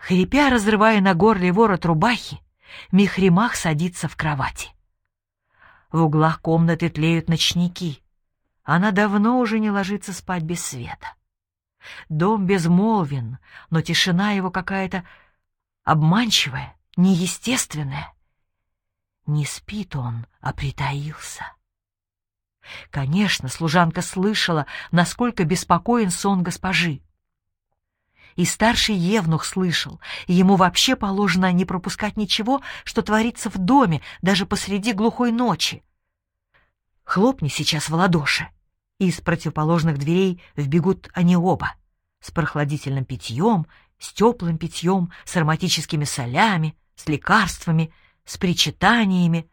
Хрипя, разрывая на горле ворот рубахи, Михримах садится в кровати. В углах комнаты тлеют ночники. Она давно уже не ложится спать без света. Дом безмолвен, но тишина его какая-то обманчивая, неестественная. Не спит он, а притаился. Конечно, служанка слышала, насколько беспокоен сон госпожи. И старший евнух слышал, и ему вообще положено не пропускать ничего, что творится в доме, даже посреди глухой ночи. Хлопни сейчас в ладоши, и из противоположных дверей вбегут они оба, с прохладительным питьем, с теплым питьем, с ароматическими солями, с лекарствами, с причитаниями.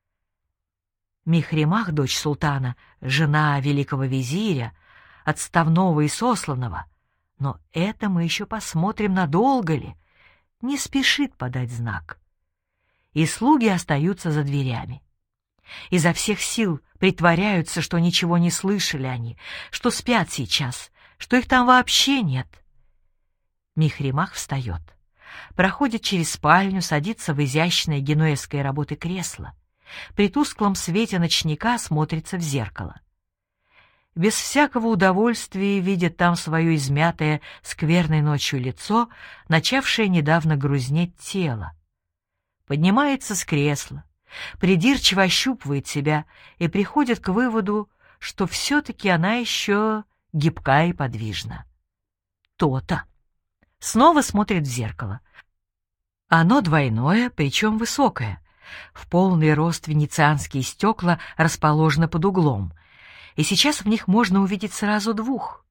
Михримах, дочь султана, жена великого визиря, отставного и сосланного, но это мы еще посмотрим, надолго ли, не спешит подать знак. И слуги остаются за дверями. Изо всех сил притворяются, что ничего не слышали они, что спят сейчас, что их там вообще нет. Михримах встает, проходит через спальню, садится в изящное генуэзской работы кресло. При тусклом свете ночника смотрится в зеркало. Без всякого удовольствия видит там свое измятое скверной ночью лицо, начавшее недавно грузнеть тело. Поднимается с кресла, придирчиво ощупывает себя и приходит к выводу, что все-таки она еще гибка и подвижна. То-то. Снова смотрит в зеркало. Оно двойное, причем высокое. В полный рост венецианские стекла расположены под углом, и сейчас в них можно увидеть сразу двух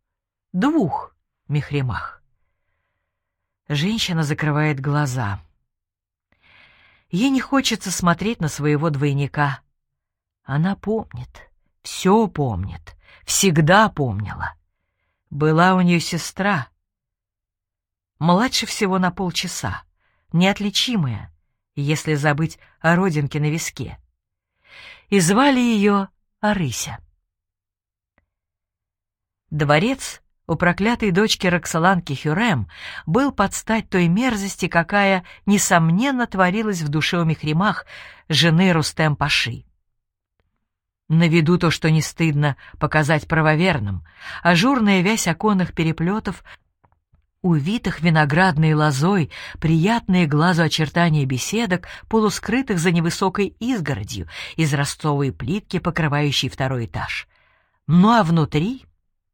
Михримах. Женщина закрывает глаза. Ей не хочется смотреть на своего двойника. Она помнит, все помнит, всегда помнила. Была у нее сестра, младше всего на полчаса, неотличимая, если забыть о родинке на виске. И звали ее Арыся. Дворец у проклятой дочки Роксоланки Хюррем был под стать той мерзости, какая, несомненно, творилась в душе у Михримах, жены Рустем-паши. На виду то, что не стыдно показать правоверным, ажурная вязь оконных переплетов, увитых виноградной лозой, приятные глазу очертания беседок, полускрытых за невысокой изгородью из ростовой плитки, покрывающей второй этаж. Ну а внутри...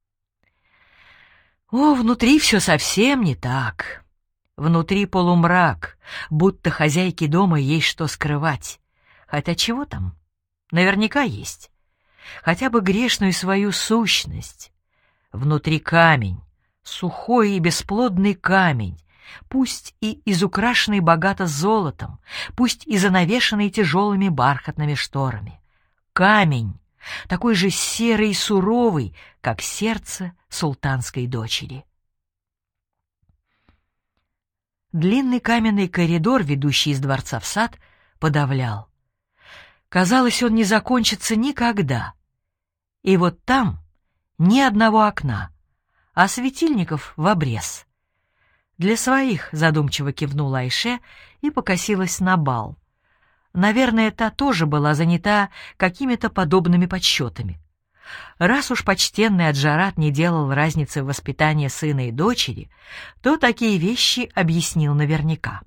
внутри все совсем не так. Внутри полумрак, будто хозяйке дома есть что скрывать. Хотя чего там? Наверняка есть. Хотя бы грешную свою сущность. Внутри камень. Сухой и бесплодный камень, пусть и изукрашенный богато золотом, пусть и занавешенный тяжелыми бархатными шторами. Камень, такой же серый и суровый, как сердце султанской дочери. Длинный каменный коридор, ведущий из дворца в сад, подавлял. Казалось, он не закончится никогда. И вот там ни одного окна, а светильников в обрез. Для своих, задумчиво кивнула Айше и покосилась на Бал. Наверное, та тоже была занята какими-то подобными подсчетами. Раз уж почтенный Аджарат не делал разницы в воспитании сына и дочери, то такие вещи объяснил наверняка.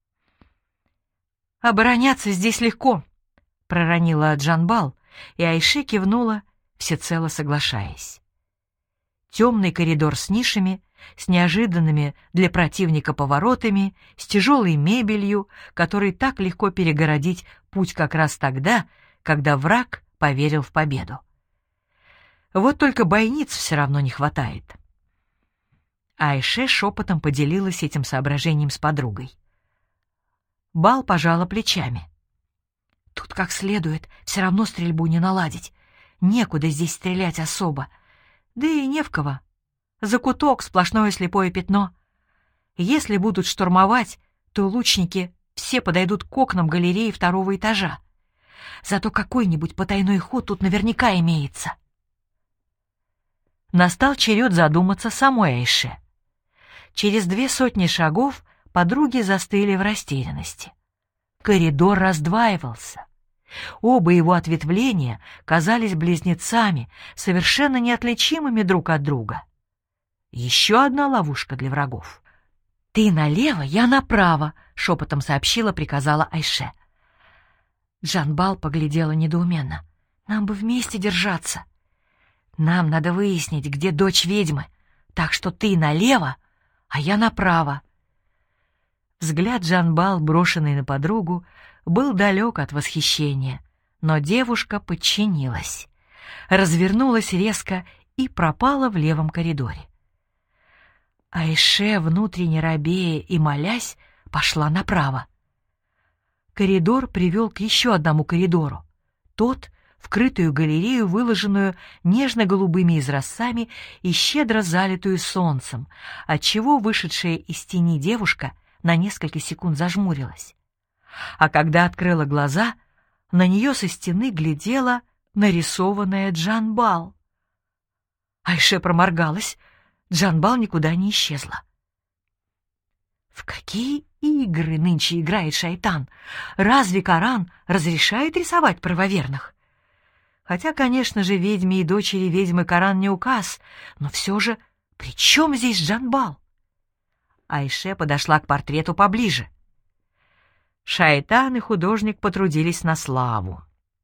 «Обороняться здесь легко», — проронила Джанбал, и Айше кивнула, всецело соглашаясь. Темный коридор с нишами, с неожиданными для противника поворотами, с тяжелой мебелью, которой так легко перегородить путь как раз тогда, когда враг поверил в победу. Вот только бойниц все равно не хватает. Айше шепотом поделилась этим соображением с подругой. Бал пожала плечами. «Тут как следует, все равно стрельбу не наладить. Некуда здесь стрелять особо. Да и не в кого. Закуток — сплошное слепое пятно. Если будут штурмовать, то лучники все подойдут к окнам галереи второго этажа. Зато какой-нибудь потайной ход тут наверняка имеется». Настал черед задуматься самой Айше. Через 200 шагов подруги застыли в растерянности. Коридор раздваивался. Оба его ответвления казались близнецами, совершенно неотличимыми друг от друга. Еще одна ловушка для врагов. «Ты налево, я направо», — шепотом приказала Айше. Джанбал поглядела недоуменно. «Нам бы вместе держаться. Нам надо выяснить, где дочь ведьмы, так что ты налево, а я направо». Взгляд Джанбал, брошенный на подругу, был далек от восхищения, но девушка подчинилась, развернулась резко и пропала в левом коридоре. Айше, внутренне робея и молясь, пошла направо. Коридор привел к еще одному коридору. Тот — в крытую галерею, выложенную нежно-голубыми изразцами и щедро залитую солнцем, отчего вышедшая из тени девушка на несколько секунд зажмурилась. А когда открыла глаза, на нее со стены глядела нарисованная Джанбал. Айше проморгалась. Джанбал никуда не исчезла. В какие игры нынче играет шайтан? Разве Коран разрешает рисовать правоверных? Хотя, конечно же, ведьме и дочери ведьмы Коран не указ, но все же, при чем здесь Джанбал? Айше подошла к портрету поближе. Шайтан и художник потрудились на славу.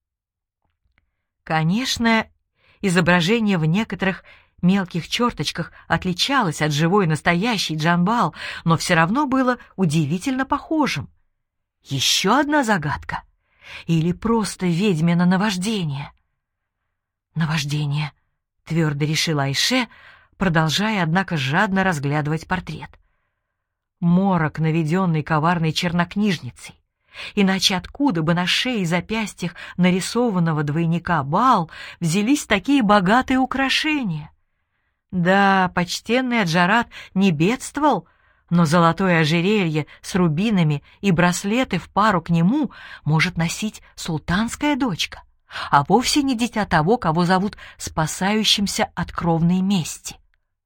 Конечно, изображение в некоторых мелких черточках отличалось от живой настоящей Джанбал, но все равно было удивительно похожим. Еще одна загадка? Или просто ведьмино наваждение? Наваждение, твердо решила Айше, продолжая, однако, жадно разглядывать портрет. Морок, наведенный коварной чернокнижницей. Иначе откуда бы на шее и запястьях нарисованного двойника Баал взялись такие богатые украшения? Да, почтенный Аджарат не бедствовал, но золотое ожерелье с рубинами и браслеты в пару к нему может носить султанская дочка, а вовсе не дитя того, кого зовут спасающимся от кровной мести.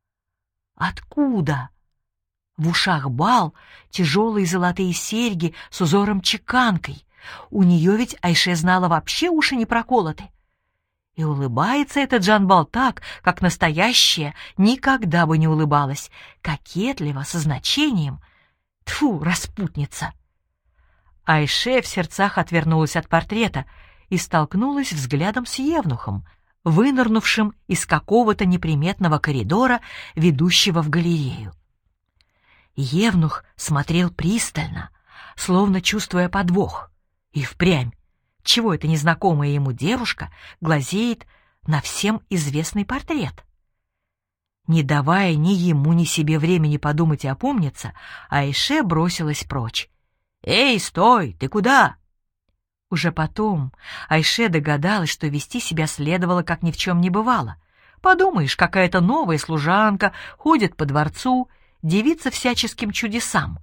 Откуда? В ушах Баал тяжелые золотые серьги с узором-чеканкой. У нее ведь, Айше знала, вообще уши не проколоты. И улыбается эта Джанбал так, как настоящая никогда бы не улыбалась, кокетливо, со значением. Тьфу, распутница! Айше в сердцах отвернулась от портрета и столкнулась взглядом с евнухом, вынырнувшим из какого-то неприметного коридора, ведущего в галерею. Евнух смотрел пристально, словно чувствуя подвох. И впрямь, чего эта незнакомая ему девушка глазеет на всем известный портрет? Не давая ни ему, ни себе времени подумать и опомниться, Айше бросилась прочь. «Эй, стой! Ты куда?» Уже потом Айше догадалась, что вести себя следовало, как ни в чем не бывало. Подумаешь, какая-то новая служанка ходит по дворцу, дивится всяческим чудесам.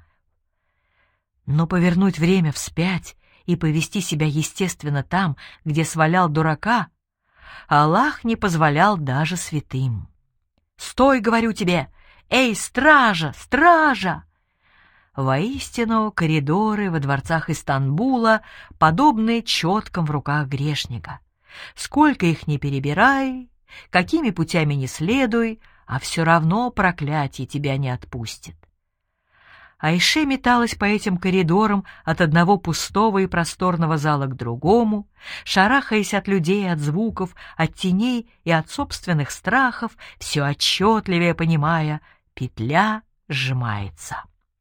Но повернуть время вспять и повести себя естественно там, где свалял дурака, Аллах не позволял даже святым. «Стой, говорю тебе! Эй, стража, стража!» Воистину, коридоры во дворцах Истанбула подобны четкам в руках грешника. Сколько их ни перебирай, какими путями ни следуй, а все равно проклятие тебя не отпустит. Айше металась по этим коридорам от одного пустого и просторного зала к другому, шарахаясь от людей, от звуков, от теней и от собственных страхов, все отчетливее понимая, петля сжимается.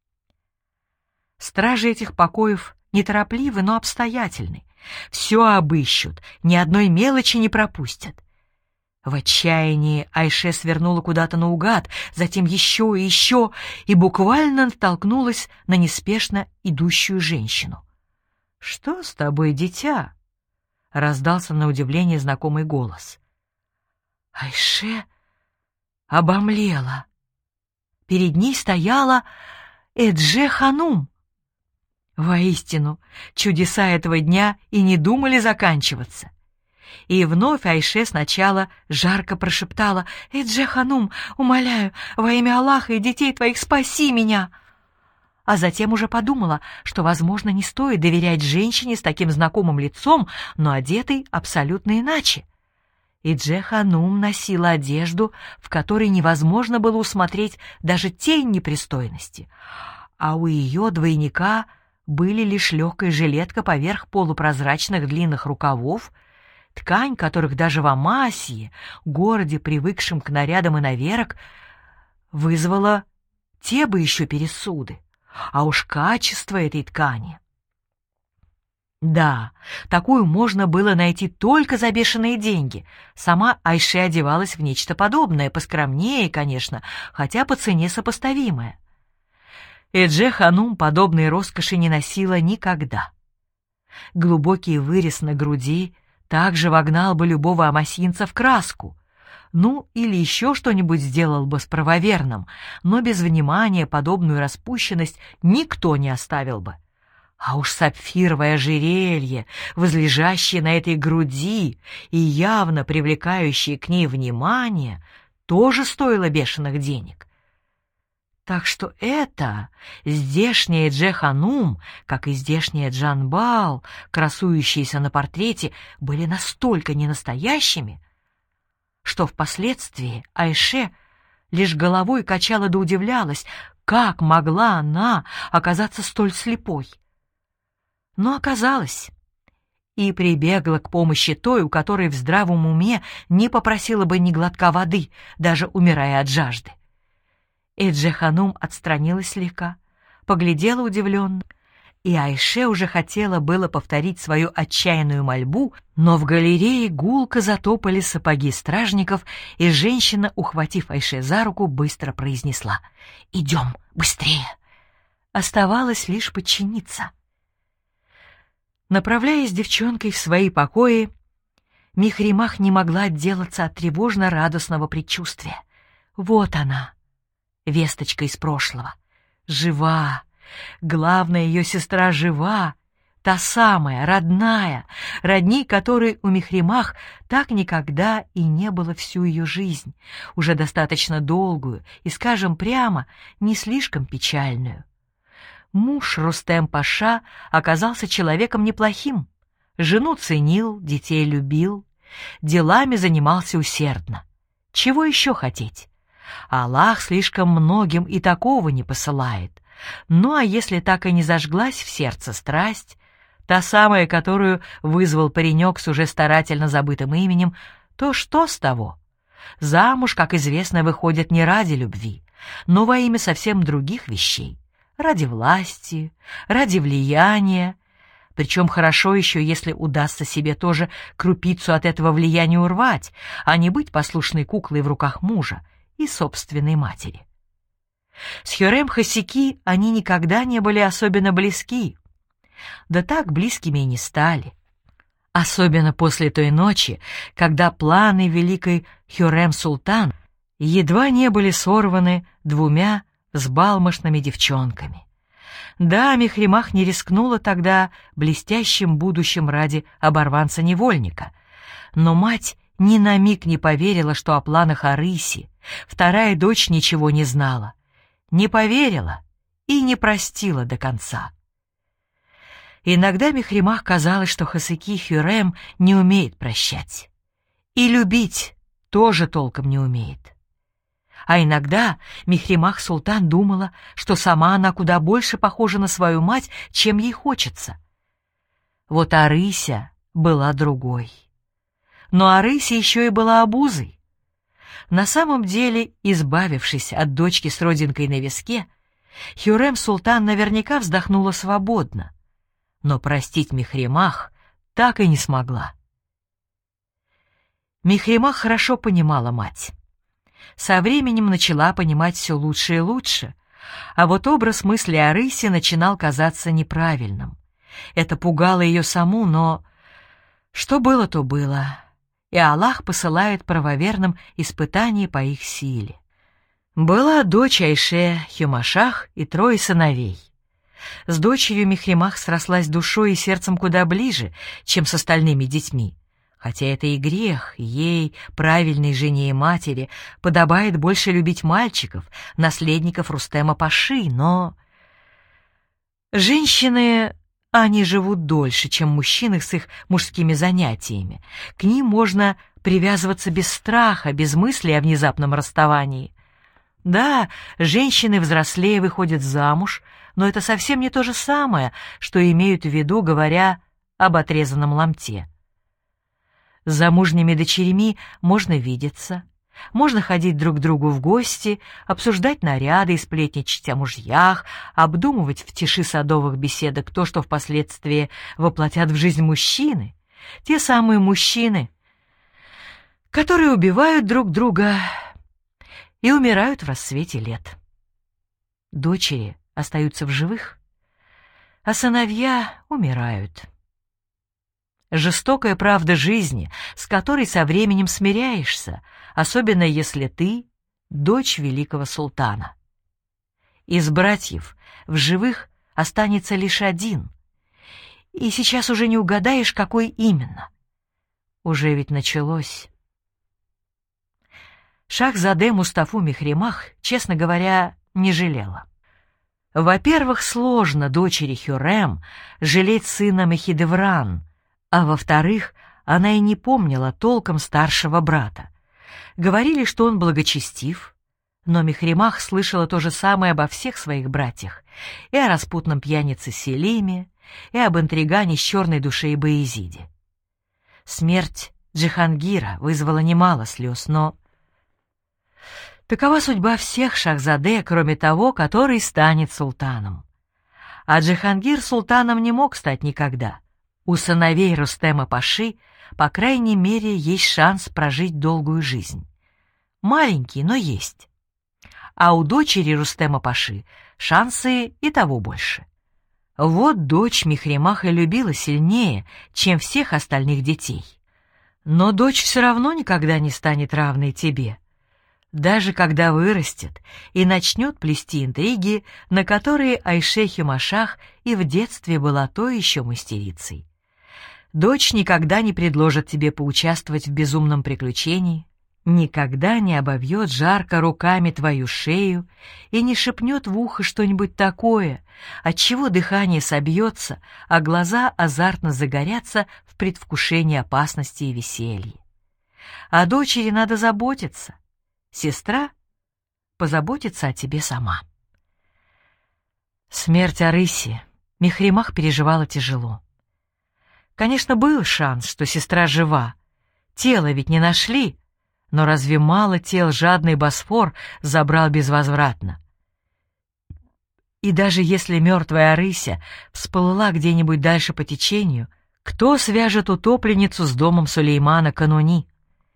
Стражи этих покоев неторопливы, но обстоятельны. Все обыщут, ни одной мелочи не пропустят. В отчаянии Айше свернула куда-то наугад, затем еще и еще, и буквально натолкнулась на неспешно идущую женщину. «Что с тобой, дитя?» — раздался на удивление знакомый голос. Айше обомлела. Перед ней стояла Эдже-ханум. Воистину, чудеса этого дня и не думали заканчиваться. И вновь Айше сначала жарко прошептала: «Эдже-ханум, умоляю, во имя Аллаха и детей твоих спаси меня!» а затем уже подумала, что, возможно, не стоит доверять женщине с таким знакомым лицом, но одетой абсолютно иначе. И Дже-ханум носила одежду, в которой невозможно было усмотреть даже тень непристойности, а у ее двойника были лишь легкая жилетка поверх полупрозрачных длинных рукавов, ткань которых даже в Амасии, городе, привыкшем к нарядам иноверок, вызвала те бы еще пересуды. А уж качество этой ткани. Да, такую можно было найти только за бешеные деньги. Сама Айше одевалась в нечто подобное, поскромнее, конечно, хотя по цене сопоставимое. И Дже-ханум подобной роскоши не носила никогда. Глубокий вырез на груди также вогнал бы любого амасинца в краску. Ну, или еще что-нибудь сделал бы с правоверным, но без внимания подобную распущенность никто не оставил бы. А уж сапфировое ожерелье, возлежащее на этой груди и явно привлекающее к ней внимание, тоже стоило бешеных денег. Так что это здешняя Дже-ханум, как и здешняя Джанбал, красующиеся на портрете, были настолько ненастоящими, что впоследствии Айше лишь головой качала да удивлялась, как могла она оказаться столь слепой. Но оказалось, и прибегла к помощи той, у которой в здравом уме не попросила бы ни глотка воды, даже умирая от жажды. И Дже-ханум отстранилась слегка, поглядела удивленно, и Айше уже хотела было повторить свою отчаянную мольбу, но в галерее гулко затопали сапоги стражников, и женщина, ухватив Айше за руку, быстро произнесла: «Идем, быстрее!» Оставалось лишь подчиниться. Направляясь с девчонкой в свои покои, Михримах не могла отделаться от тревожно-радостного предчувствия. Вот она, весточка из прошлого, жива. Главная ее сестра жива, та самая, родная, родней которой у Михримах так никогда и не было всю ее жизнь, уже достаточно долгую и, скажем прямо, не слишком печальную. Муж Рустем-паша оказался человеком неплохим, жену ценил, детей любил, делами занимался усердно. Чего еще хотеть? Аллах слишком многим и такого не посылает. Ну а если так и не зажглась в сердце страсть, та самая, которую вызвал паренек с уже старательно забытым именем, то что с того? Замуж, как известно, выходят не ради любви, но во имя совсем других вещей. Ради власти, ради влияния. Причем хорошо еще, если удастся себе тоже крупицу от этого влияния урвать, а не быть послушной куклой в руках мужа и собственной матери. С Хюррем Хосики они никогда не были особенно близки. Да так близкими и не стали. Особенно после той ночи, когда планы великой Хюррем-Султан едва не были сорваны двумя взбалмошными девчонками. Да, Михримах не рискнула тогда блестящим будущим ради оборванца-невольника, но мать ни на миг не поверила, что о планах Арыси вторая дочь ничего не знала, не поверила и не простила до конца. Иногда Михримах казалось, что Хосики Хюррем не умеет прощать. И любить тоже толком не умеет. А иногда Михримах Султан думала, что сама она куда больше похожа на свою мать, чем ей хочется. Вот Арыся была другой. Но Арыся еще и была обузой. На самом деле, избавившись от дочки с родинкой на виске, Хюррем Султан наверняка вздохнула свободно, но простить Михримах так и не смогла. Михримах хорошо понимала мать. Со временем начала понимать все лучше и лучше, а вот образ мысли о Рысе начинал казаться неправильным. Это пугало ее саму, но что было, то было, и Аллах посылает правоверным испытания по их силе. Была дочь Айше, Хюмашах и 3 сыновей. С дочерью Михримах срослась душой и сердцем куда ближе, чем с остальными детьми. Хотя это и грех, ей, правильной жене и матери, подобает больше любить мальчиков, наследников Рустема-паши, но Женщины, они живут дольше, чем мужчины с их мужскими занятиями. К ним можно привязываться без страха, без мысли о внезапном расставании. Да, женщины взрослее выходят замуж, но это совсем не то же самое, что имеют в виду, говоря об отрезанном ломте. С замужними дочерьми можно видеться, можно ходить друг к другу в гости, обсуждать наряды и сплетничать о мужьях, обдумывать в тиши садовых беседок то, что впоследствии воплотят в жизнь мужчины, те самые мужчины, которые убивают друг друга и умирают в рассвете лет. Дочери остаются в живых, а сыновья умирают. Жестокая правда жизни, с которой со временем смиряешься, особенно если ты дочь великого султана. Из братьев в живых останется лишь один, и сейчас уже не угадаешь, какой именно. Уже ведь началось. Шахзаде Мустафу Мехремах, честно говоря, не жалела. Во-первых, сложно дочери Хюррем жалеть сына Мехидевран, а во-вторых, она и не помнила толком старшего брата. Говорили, что он благочестив, но Мехремах слышала то же самое обо всех своих братьях, и о распутном пьянице Селиме, и об интригане с черной душей Баязиде. Смерть Джихангира вызвала немало слез, но... Такова судьба всех шахзаде, кроме того, который станет султаном. А Джихангир султаном не мог стать никогда. У сыновей Рустема Паши, по крайней мере, есть шанс прожить долгую жизнь. Маленький, но есть. А у дочери Рустема Паши шансы и того больше. Вот дочь Мехремаха любила сильнее, чем всех остальных детей. Но дочь все равно никогда не станет равной тебе. Даже когда вырастет и начнет плести интриги, на которые Айше Хюмашах и в детстве была той еще мастерицей. Дочь никогда не предложит тебе поучаствовать в безумном приключении, никогда не обовьет жарко руками твою шею и не шепнет в ухо что-нибудь такое, отчего дыхание собьется, а глаза азартно загорятся в предвкушении опасности и веселья. О дочери надо заботиться. Сестра позаботится о тебе сама. Смерть Арыси Мехремах переживала тяжело. Конечно, был шанс, что сестра жива. Тело ведь не нашли, но разве мало тел жадный Босфор забрал безвозвратно? И даже если мертвая Арыся всплыла где-нибудь дальше по течению, кто свяжет утопленницу с домом Сулеймана Кануни?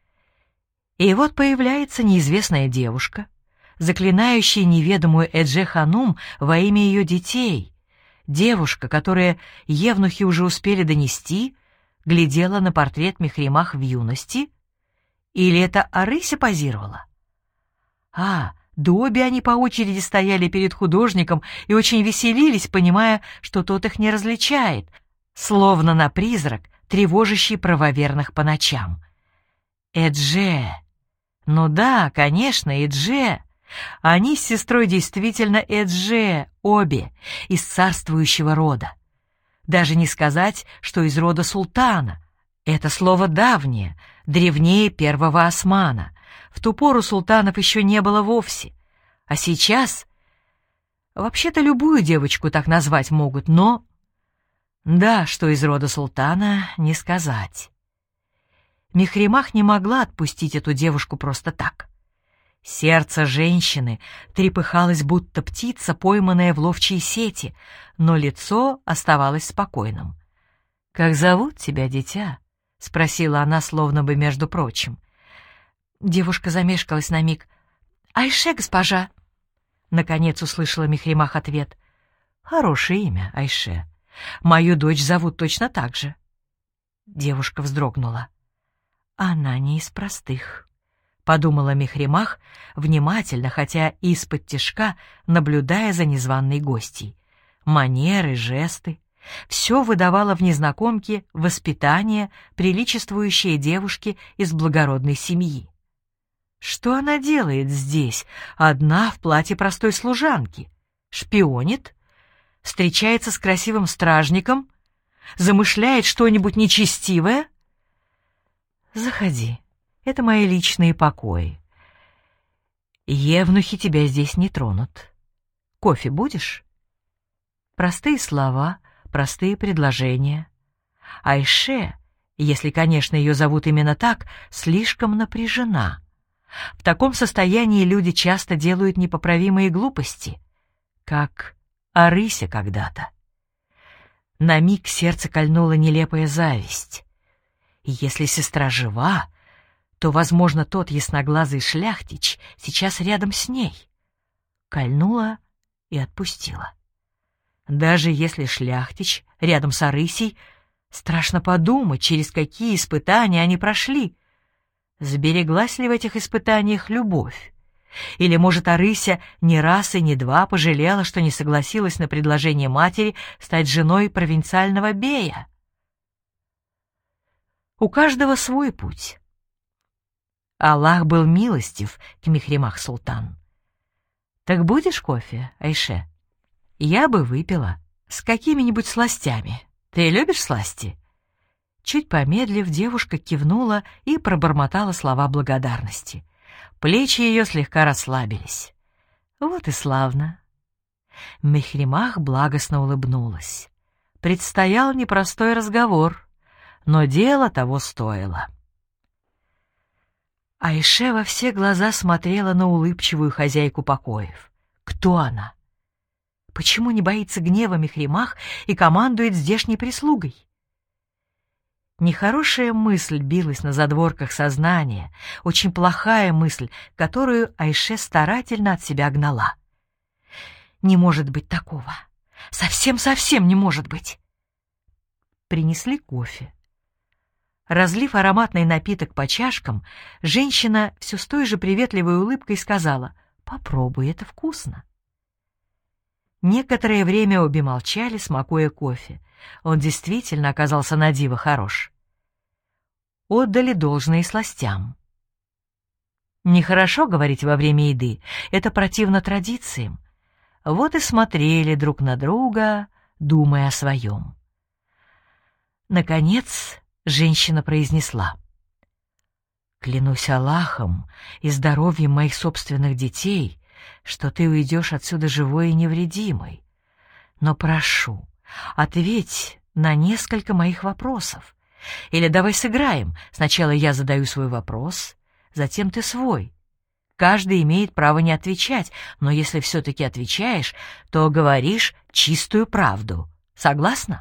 И вот появляется неизвестная девушка, заклинающая неведомую Эдже-ханум во имя ее детей. Девушка, которая евнухи уже успели донести, глядела на портрет Мехремах в юности? Или это Арыся позировала? Да обе они по очереди стояли перед художником и очень веселились, понимая, что тот их не различает, словно на призрак, тревожащий правоверных по ночам. Эдже! Ну да, конечно, Эдже! Они с сестрой действительно Эдже, обе, из царствующего рода. Даже не сказать, что из рода султана. Это слово давнее, древнее первого османа. В ту пору султанов еще не было вовсе. А сейчас... Вообще-то любую девочку так назвать могут, но... Да, что из рода султана, не сказать. Мехремах не могла отпустить эту девушку просто так. Сердце женщины трепыхалось, будто птица, пойманная в ловчей сети, но лицо оставалось спокойным. «Как зовут тебя, дитя?» — спросила она, словно бы между прочим. Девушка замешкалась на миг. «Айше, госпожа!» Наконец услышала Мехремах ответ. «Хорошее имя, Айше. Мою дочь зовут точно так же». Девушка вздрогнула. «Она не из простых», — подумала Мехремах, внимательно, хотя и из-под наблюдая за незваной гостьей. Манеры, жесты — все выдавало в незнакомке воспитание, приличествующее девушке из благородной семьи. Что она делает здесь, одна в платье простой служанки? Шпионит? встречается с красивым стражником, замышляет что-нибудь нечестивое? Заходи, это мои личные покои. Евнухи тебя здесь не тронут. Кофе будешь? Простые слова, простые предложения. Айше, если, конечно, ее зовут именно так, слишком напряжена. В таком состоянии люди часто делают непоправимые глупости, как Арыся когда-то. На миг сердце кольнула нелепая зависть. И если сестра жива, то, возможно, тот ясноглазый шляхтич сейчас рядом с ней. Кольнула и отпустила. Даже если шляхтич рядом с Арысей, страшно подумать, через какие испытания они прошли. Сбереглась ли в этих испытаниях любовь? Или, может, Арыся не раз и не два пожалела, что не согласилась на предложение матери стать женой провинциального бея? У каждого свой путь. Аллах был милостив к Мехримах Султан. Так будешь кофе, Айше? Я бы выпила с какими-нибудь сластями. Ты любишь сласти? Чуть помедлив, девушка кивнула и пробормотала слова благодарности. Плечи ее слегка расслабились. Вот и славно. Мехримах благостно улыбнулась. Предстоял непростой разговор, но дело того стоило. Айше во все глаза смотрела на улыбчивую хозяйку покоев. Кто она? Почему не боится гнева Мехримах и командует здешней прислугой? Нехорошая мысль билась на задворках сознания, очень плохая мысль, которую Айше старательно от себя гнала. Не может быть такого. Совсем-совсем не может быть. Принесли кофе. Разлив ароматный напиток по чашкам, женщина все с той же приветливой улыбкой сказала: «Попробуй, это вкусно». Некоторое время обе молчали, смакуя кофе. Он действительно оказался на диво хорош. Отдали должное сластям. Нехорошо говорить во время еды, это противно традициям. Вот и смотрели друг на друга, думая о своем. Наконец женщина произнесла: «Клянусь Аллахом и здоровьем моих собственных детей, что ты уйдешь отсюда живой и невредимой. Но прошу, ответь на несколько моих вопросов. Или давай сыграем. Сначала я задаю свой вопрос, затем ты свой. Каждый имеет право не отвечать, но если все-таки отвечаешь, то говоришь чистую правду. Согласна?»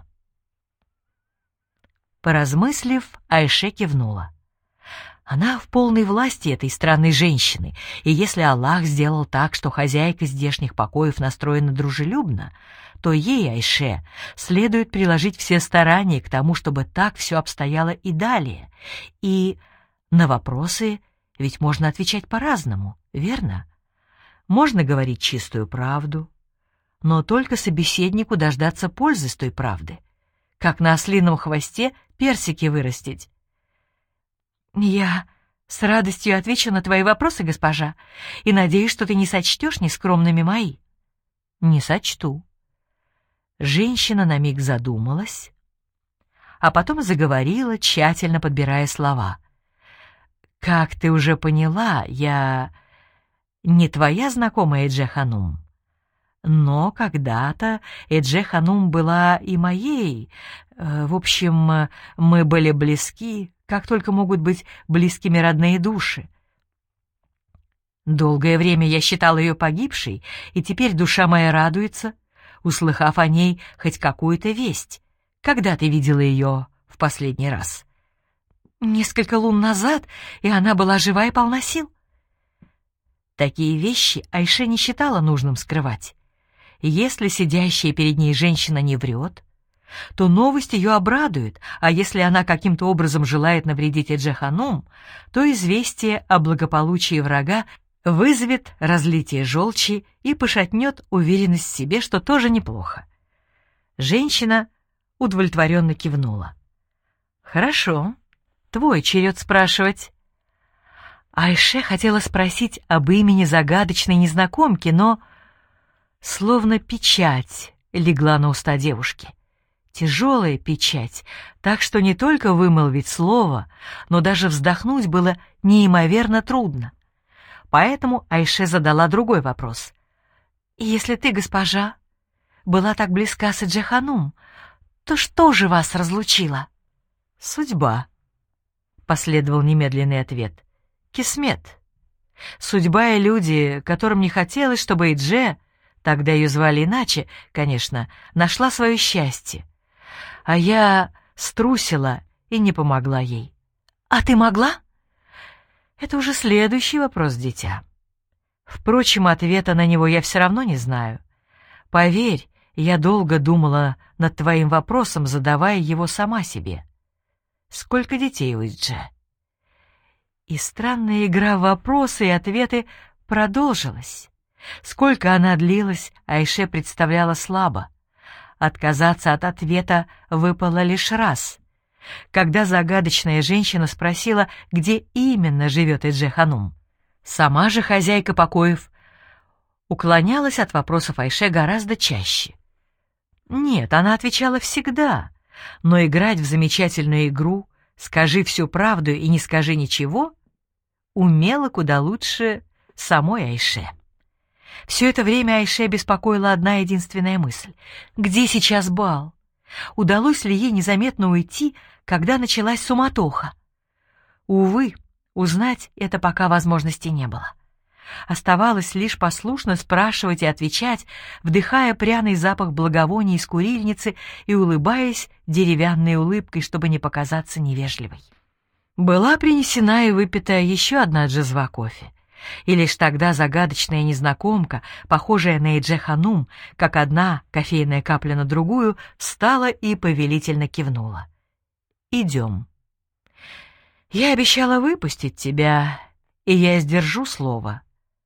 Поразмыслив, Айше кивнула. Она в полной власти этой странной женщины, и если Аллах сделал так, что хозяйка здешних покоев настроена дружелюбно, то ей, Айше, следует приложить все старания к тому, чтобы так все обстояло и далее. И на вопросы ведь можно отвечать по-разному, верно? Можно говорить чистую правду, но только собеседнику дождаться пользы с той правды. Как на ослином хвосте персики вырастить. «Я с радостью отвечу на твои вопросы, госпожа, и надеюсь, что ты не сочтешь нескромными мои». «Не сочту». Женщина на миг задумалась, а потом заговорила, тщательно подбирая слова. «Как ты уже поняла, я не твоя знакомая Эдже-ханум, но когда-то Эдже-ханум была и моей. В общем, мы были близки, как только могут быть близкими родные души. Долгое время я считала ее погибшей, и теперь душа моя радуется, услыхав о ней хоть какую-то весть. Когда ты видела ее в последний раз?» «Несколько лун назад, и она была жива и полна сил». Такие вещи Айше не считала нужным скрывать. Если сидящая перед ней женщина не врет, то новость ее обрадует, а если она каким-то образом желает навредить Эдже-ханум, то известие о благополучии врага вызовет разлитие желчи и пошатнет уверенность в себе, что тоже неплохо. Женщина удовлетворенно кивнула. «Хорошо, твой черед спрашивать». Айше хотела спросить об имени загадочной незнакомки, но словно печать легла на уста девушки. Тяжелая печать, так что не только вымолвить слово, но даже вздохнуть было неимоверно трудно. Поэтому Айше задала другой вопрос. «Если ты, госпожа, была так близка с Эджи-ханум, то что же вас разлучило?» «Судьба», — последовал немедленный ответ. «Кисмет. Судьба и люди, которым не хотелось, чтобы Эдже, тогда ее звали иначе, конечно, нашла свое счастье. А я струсила и не помогла ей». «А ты могла?» «Это уже следующий вопрос, дитя. Впрочем, ответа на него я все равно не знаю. Поверь, я долго думала над твоим вопросом, задавая его сама себе. Сколько детей у Эдже?» И странная игра в вопросы и ответы продолжилась. Сколько она длилась, Айше представляла слабо. Отказаться от ответа выпало лишь раз, когда загадочная женщина спросила, где именно живет Эдже-ханум. Сама же хозяйка покоев уклонялась от вопросов Айше гораздо чаще. Нет, она отвечала всегда, но играть в замечательную игру «скажи всю правду и не скажи ничего» умела куда лучше самой Айше. Все это время Айше беспокоила одна единственная мысль. Где сейчас бал? Удалось ли ей незаметно уйти, когда началась суматоха? Увы, узнать это пока возможности не было. Оставалось лишь послушно спрашивать и отвечать, вдыхая пряный запах благовоний из курильницы и улыбаясь деревянной улыбкой, чтобы не показаться невежливой. Была принесена и выпита еще одна джезва кофе. И лишь тогда загадочная незнакомка, похожая на Эдже-ханум, как одна кофейная капля на другую, встала и повелительно кивнула. «Идем. Я обещала выпустить тебя, и я сдержу слово».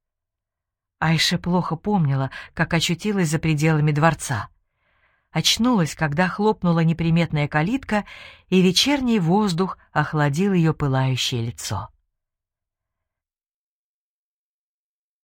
Айше плохо помнила, как очутилась за пределами дворца. Очнулась, когда хлопнула неприметная калитка, и вечерний воздух охладил ее пылающее лицо.